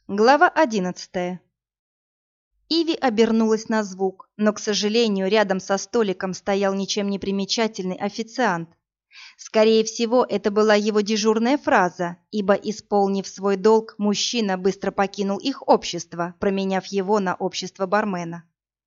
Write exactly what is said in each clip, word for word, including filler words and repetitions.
Глава одиннадцатая. Иви обернулась на звук, но, к сожалению, рядом со столиком стоял ничем не примечательный официант. Скорее всего, это была его дежурная фраза, ибо, исполнив свой долг, мужчина быстро покинул их общество, променяв его на общество бармена.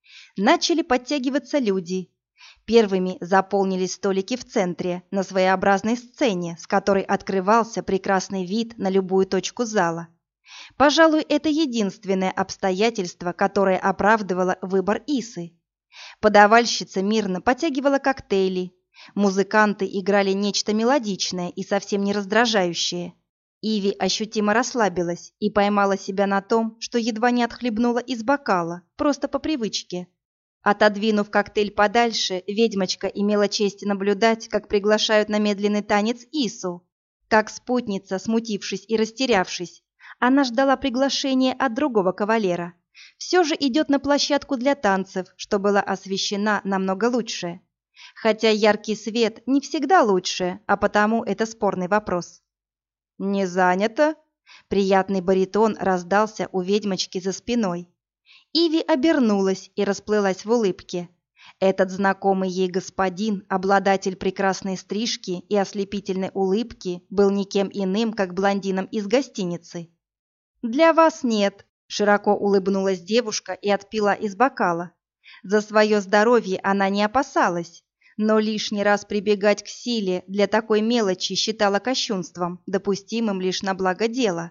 Начали подтягиваться люди. Первыми заполнились столики в центре, на своеобразной сцене, с которой открывался прекрасный вид на любую точку зала. Пожалуй, это единственное обстоятельство, которое оправдывало выбор Исы. Подавальщица мирно потягивала коктейли. Музыканты играли нечто мелодичное и совсем не раздражающее. Иви ощутимо расслабилась и поймала себя на том, что едва не отхлебнула из бокала, просто по привычке. Отодвинув коктейль подальше, ведьмочка имела честь наблюдать, как приглашают на медленный танец Ису. Как спутница, смутившись и растерявшись, она ждала приглашения от другого кавалера. Все же идет на площадку для танцев, что была освещена намного лучше. Хотя яркий свет не всегда лучше, а потому это спорный вопрос. «Не занято?» Приятный баритон раздался у ведьмочки за спиной. Иви обернулась и расплылась в улыбке. Этот знакомый ей господин, обладатель прекрасной стрижки и ослепительной улыбки, был никем иным, как блондином из гостиницы. «Для вас нет», – широко улыбнулась девушка и отпила из бокала. За свое здоровье она не опасалась, но лишний раз прибегать к силе для такой мелочи считала кощунством, допустимым лишь на благо дела.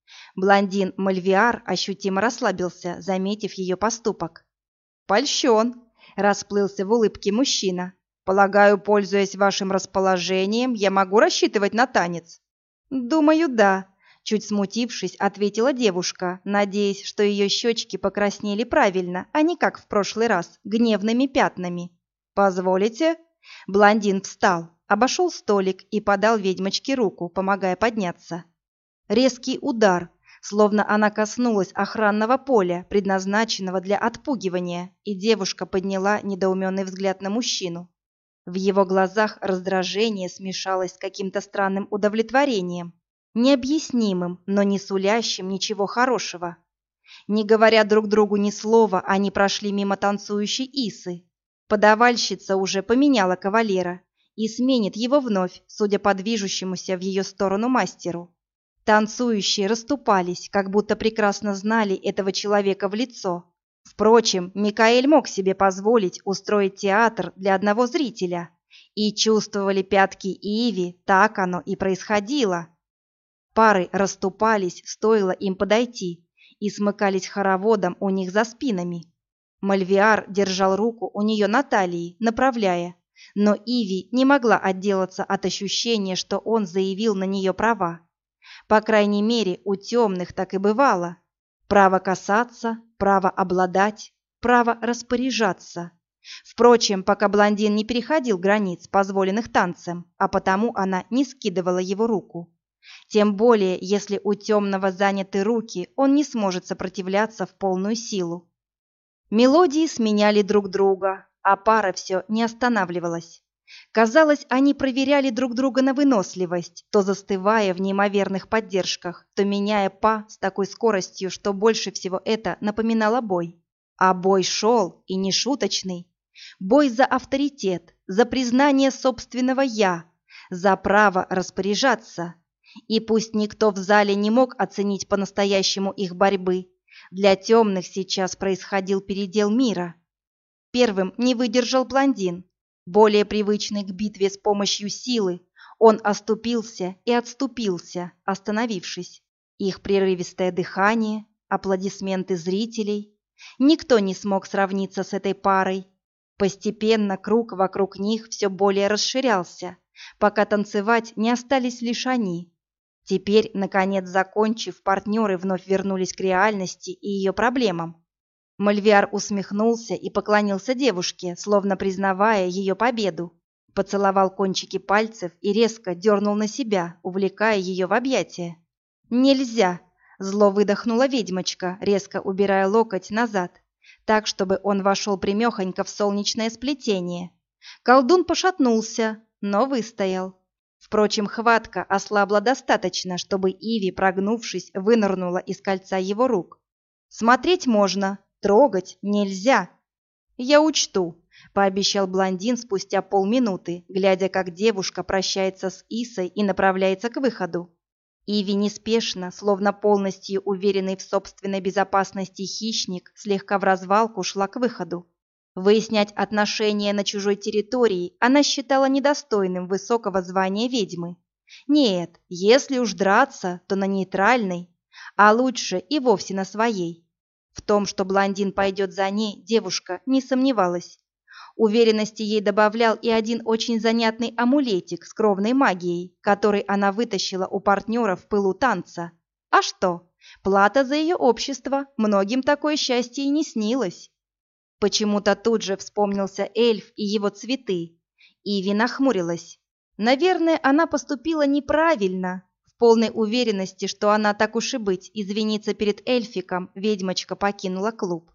Блондин Мальвиар ощутимо расслабился, заметив ее поступок. «Польщен», – расплылся в улыбке мужчина. «Полагаю, пользуясь вашим расположением, я могу рассчитывать на танец?» «Думаю, да», – чуть смутившись, ответила девушка, надеясь, что ее щечки покраснели правильно, а не как в прошлый раз, гневными пятнами. «Позволите?» Блондин встал, обошел столик и подал ведьмочке руку, помогая подняться. Резкий удар, словно она коснулась охранного поля, предназначенного для отпугивания, и девушка подняла недоуменный взгляд на мужчину. В его глазах раздражение смешалось с каким-то странным удовлетворением, необъяснимым, но не сулящим ничего хорошего. Не говоря друг другу ни слова, они прошли мимо танцующей Исы. Подавальщица уже поменяла кавалера и сменит его вновь, судя по движущемуся в ее сторону мастеру. Танцующие расступались, как будто прекрасно знали этого человека в лицо. Впрочем, Микаэль мог себе позволить устроить театр для одного зрителя. И чувствовали пятки Иви, так оно и происходило. Пары расступались, стоило им подойти, и смыкались хороводом у них за спинами. Мальвиар держал руку у нее на талии, направляя, но Иви не могла отделаться от ощущения, что он заявил на нее права. По крайней мере, у темных так и бывало. Право касаться, право обладать, право распоряжаться. Впрочем, пока блондин не переходил границ, позволенных танцем, а потому она не скидывала его руку. Тем более, если у темного заняты руки, он не сможет сопротивляться в полную силу. Мелодии сменяли друг друга, а пара все не останавливалась. Казалось, они проверяли друг друга на выносливость, то застывая в неимоверных поддержках, то меняя па с такой скоростью, что больше всего это напоминало бой. А бой шел, и не шуточный. Бой за авторитет, за признание собственного «я», за право распоряжаться. И пусть никто в зале не мог оценить по-настоящему их борьбы, для темных сейчас происходил передел мира. Первым не выдержал блондин. Более привычный к битве с помощью силы, он оступился и отступился, остановившись. Их прерывистое дыхание, аплодисменты зрителей. Никто не смог сравниться с этой парой. Постепенно круг вокруг них все более расширялся, пока танцевать не остались лишь они. Теперь, наконец закончив, партнеры вновь вернулись к реальности и ее проблемам. Мальвиар усмехнулся и поклонился девушке, словно признавая ее победу. Поцеловал кончики пальцев и резко дернул на себя, увлекая ее в объятия. «Нельзя!» – зло выдохнула ведьмочка, резко убирая локоть назад, так, чтобы он вошел прямехонько в солнечное сплетение. Колдун пошатнулся, но выстоял. Впрочем, хватка ослабла достаточно, чтобы Иви, прогнувшись, вынырнула из кольца его рук. «Смотреть можно, трогать нельзя». «Я учту», — пообещал блондин спустя полминуты, глядя, как девушка прощается с Исой и направляется к выходу. Иви неспешно, словно полностью уверенный в собственной безопасности хищник, слегка в развалку шла к выходу. Выяснять отношения на чужой территории она считала недостойным высокого звания ведьмы. Нет, если уж драться, то на нейтральной, а лучше и вовсе на своей. В том, что блондин пойдет за ней, девушка не сомневалась. Уверенности ей добавлял и один очень занятный амулетик с кровной магией, который она вытащила у партнера в пылу танца. А что? Плата за ее общество, многим такое счастье и не снилось. Почему-то тут же вспомнился эльф и его цветы. Иви нахмурилась. Наверное, она поступила неправильно. В полной уверенности, что она, так уж и быть, извинится перед эльфиком, ведьмочка покинула клуб.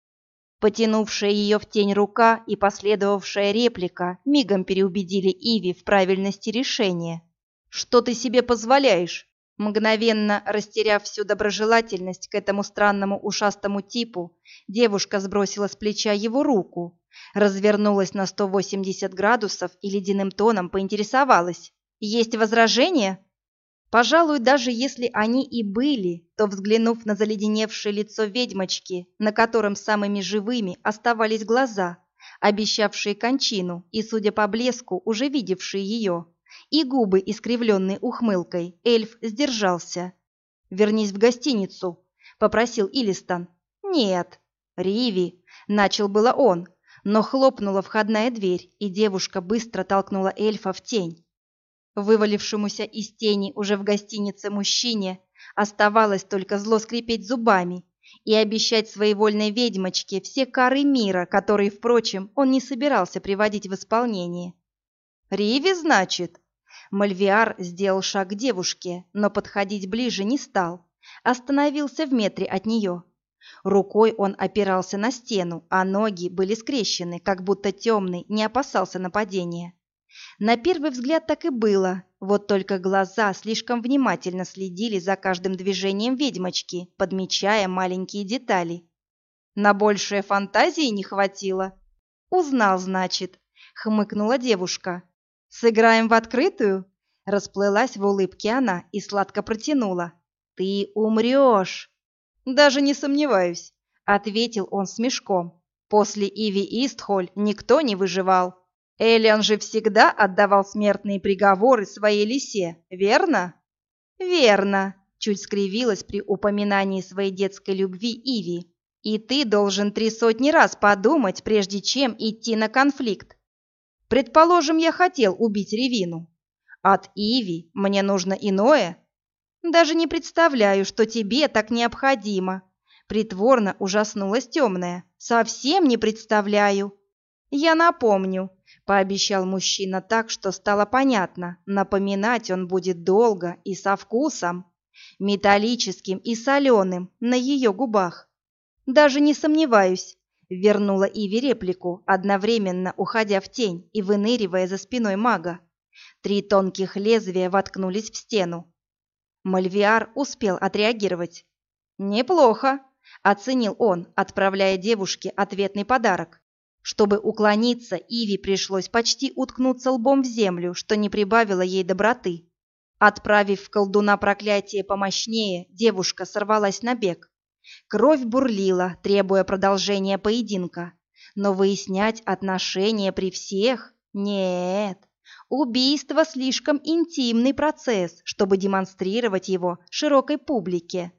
Потянувшая ее в тень рука и последовавшая реплика мигом переубедили Иви в правильности решения. «Что ты себе позволяешь?» Мгновенно растеряв всю доброжелательность к этому странному ушастому типу, девушка сбросила с плеча его руку, развернулась на сто восемьдесят градусов и ледяным тоном поинтересовалась: «Есть возражения?» Пожалуй, даже если они и были, то, взглянув на заледеневшее лицо ведьмочки, на котором самыми живыми оставались глаза, обещавшие кончину и, судя по блеску, уже видевшие ее, и губы, искривленные ухмылкой, эльф сдержался. «Вернись в гостиницу», — попросил Илистон. «Нет, Риви», — начал было он, но хлопнула входная дверь, и девушка быстро толкнула эльфа в тень. Вывалившемуся из тени уже в гостинице мужчине оставалось только зло скрипеть зубами и обещать своевольной ведьмочке все кары мира, которые, впрочем, он не собирался приводить в исполнение. «Риви, значит?» Мальвиар сделал шаг к девушке, но подходить ближе не стал, остановился в метре от нее. Рукой он опирался на стену, а ноги были скрещены, как будто темный не опасался нападения. На первый взгляд так и было, вот только глаза слишком внимательно следили за каждым движением ведьмочки, подмечая маленькие детали. На большее фантазии не хватило. «Узнал, значит», — хмыкнула девушка. «Сыграем в открытую?» — расплылась в улыбке она и сладко протянула. «Ты умрешь!» «Даже не сомневаюсь», — ответил он с мешком. «После Иви Истхоль никто не выживал. Элиан же всегда отдавал смертные приговоры своей лисе, верно?» «Верно», — чуть скривилась при упоминании своей детской любви Иви. «И ты должен три сотни раз подумать, прежде чем идти на конфликт. Предположим, я хотел убить Ревину. От Иви мне нужно иное. Даже не представляю, что тебе так необходимо». Притворно ужаснулась темная. «Совсем не представляю». «Я напомню», — пообещал мужчина так, что стало понятно, напоминать он будет долго и со вкусом, металлическим и соленым на ее губах. «Даже не сомневаюсь», — вернула Иви реплику, одновременно уходя в тень и выныривая за спиной мага. Три тонких лезвия воткнулись в стену. Мальвиар успел отреагировать. «Неплохо», — оценил он, отправляя девушке ответный подарок. Чтобы уклониться, Иви пришлось почти уткнуться лбом в землю, что не прибавило ей доброты. Отправив в колдуна проклятие помощнее, девушка сорвалась на бег. Кровь бурлила, требуя продолжения поединка. Но выяснять отношения при всех? Нет. Убийство слишком интимный процесс, чтобы демонстрировать его широкой публике.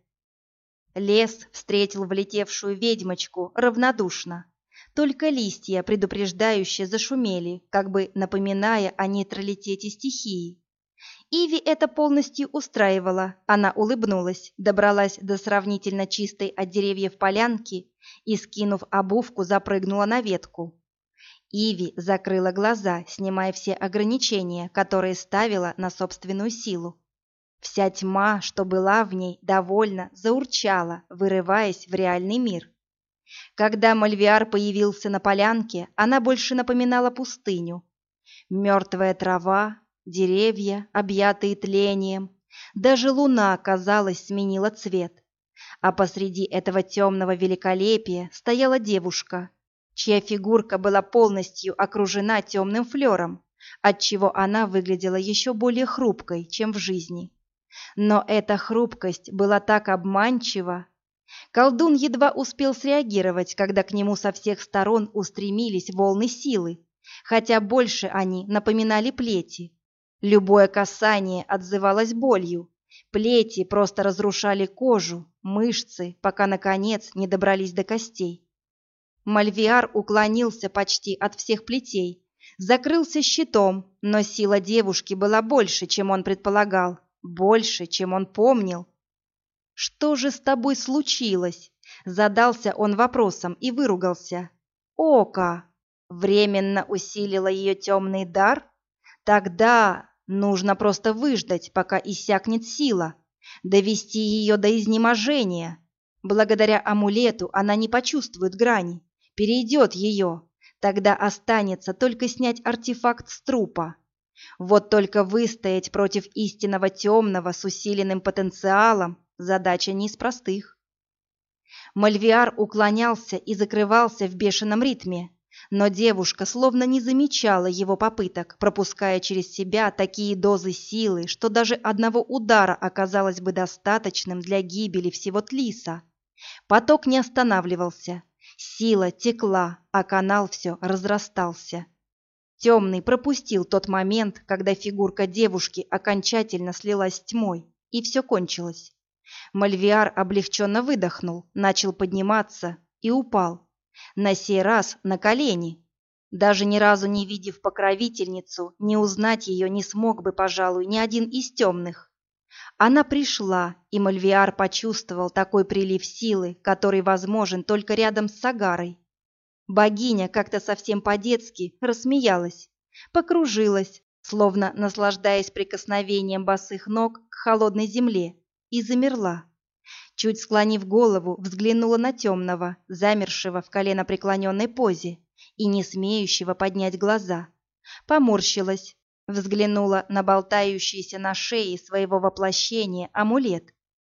Лес встретил влетевшую ведьмочку равнодушно. Только листья предупреждающе зашумели, как бы напоминая о нейтралитете стихии. Иви это полностью устраивало. Она улыбнулась, добралась до сравнительно чистой от деревьев полянки и, скинув обувку, запрыгнула на ветку. Иви закрыла глаза, снимая все ограничения, которые ставила на собственную силу. Вся тьма, что была в ней, довольно заурчала, вырываясь в реальный мир. Когда Мальвиар появился на полянке, она больше напоминала пустыню. Мертвая трава, деревья, объятые тлением. Даже луна, казалось, сменила цвет. А посреди этого темного великолепия стояла девушка, чья фигурка была полностью окружена темным флером, отчего она выглядела еще более хрупкой, чем в жизни. Но эта хрупкость была так обманчива. Колдун едва успел среагировать, когда к нему со всех сторон устремились волны силы, хотя больше они напоминали плети. Любое касание отзывалось болью. Плети просто разрушали кожу, мышцы, пока, наконец, не добрались до костей. Мальвиар уклонился почти от всех плетей, закрылся щитом, но сила девушки была больше, чем он предполагал, больше, чем он помнил. «Что же с тобой случилось?» — задался он вопросом и выругался. «Ока! Временно усилила ее темный дар? Тогда нужно просто выждать, пока иссякнет сила, довести ее до изнеможения. Благодаря амулету она не почувствует грани, перейдет ее. Тогда останется только снять артефакт с трупа. Вот только выстоять против истинного темного с усиленным потенциалом – задача не из простых». Мальвиар уклонялся и закрывался в бешеном ритме, но девушка словно не замечала его попыток, пропуская через себя такие дозы силы, что даже одного удара оказалось бы достаточным для гибели всего Тлиса. Поток не останавливался, сила текла, а канал все разрастался. Темный пропустил тот момент, когда фигурка девушки окончательно слилась с тьмой, и все кончилось. Мальвиар облегченно выдохнул, начал подниматься и упал. На сей раз на колени. Даже ни разу не видев покровительницу, не узнать ее не смог бы, пожалуй, ни один из темных. Она пришла, и Мальвиар почувствовал такой прилив силы, который возможен только рядом с Сагарой. Богиня как-то совсем по-детски рассмеялась, покружилась, словно наслаждаясь прикосновением босых ног к холодной земле, и замерла. Чуть склонив голову, взглянула на темного, замершего в коленопреклоненной позе и не смеющего поднять глаза. Поморщилась, взглянула на болтающийся на шее своего воплощения амулет.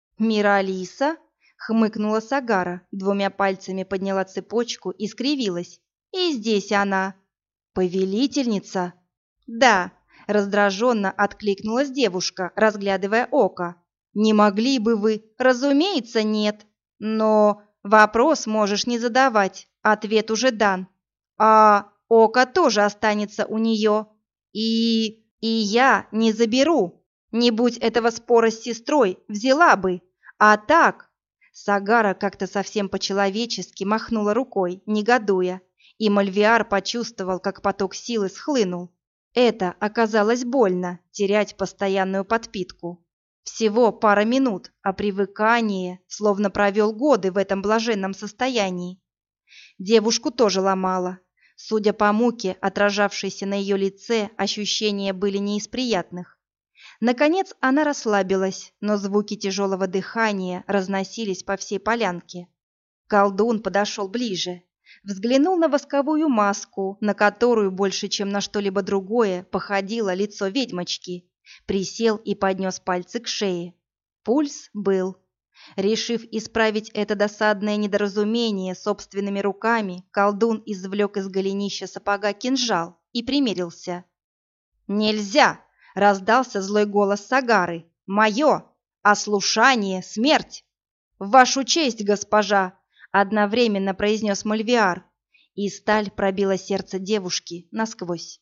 «Миралиса?» — хмыкнула Сагара, двумя пальцами подняла цепочку и скривилась. «И здесь она». «Повелительница?» «Да», — раздраженно откликнулась девушка, разглядывая око. «Не могли бы вы?» «Разумеется, нет. Но вопрос можешь не задавать, ответ уже дан. А око тоже останется у нее. И... и я не заберу. Не будь этого спора с сестрой, взяла бы. А так...» Сагара как-то совсем по-человечески махнула рукой, негодуя, и Мальвиар почувствовал, как поток силы схлынул. Это оказалось больно, терять постоянную подпитку. Всего пара минут, а привыкание, словно провел годы в этом блаженном состоянии. Девушку тоже ломало. Судя по муке, отражавшейся на ее лице, ощущения были не из приятных. Наконец она расслабилась, но звуки тяжелого дыхания разносились по всей полянке. Колдун подошел ближе, взглянул на восковую маску, на которую больше, чем на что-либо другое, походило лицо ведьмочки. Присел и поднес пальцы к шее. Пульс был. Решив исправить это досадное недоразумение собственными руками, колдун извлек из голенища сапога кинжал и примерился. «Нельзя!» — раздался злой голос Сагары. «Мое! Ослушание — смерть!» «В вашу честь, госпожа!» — одновременно произнес Мальвиар, и сталь пробила сердце девушки насквозь.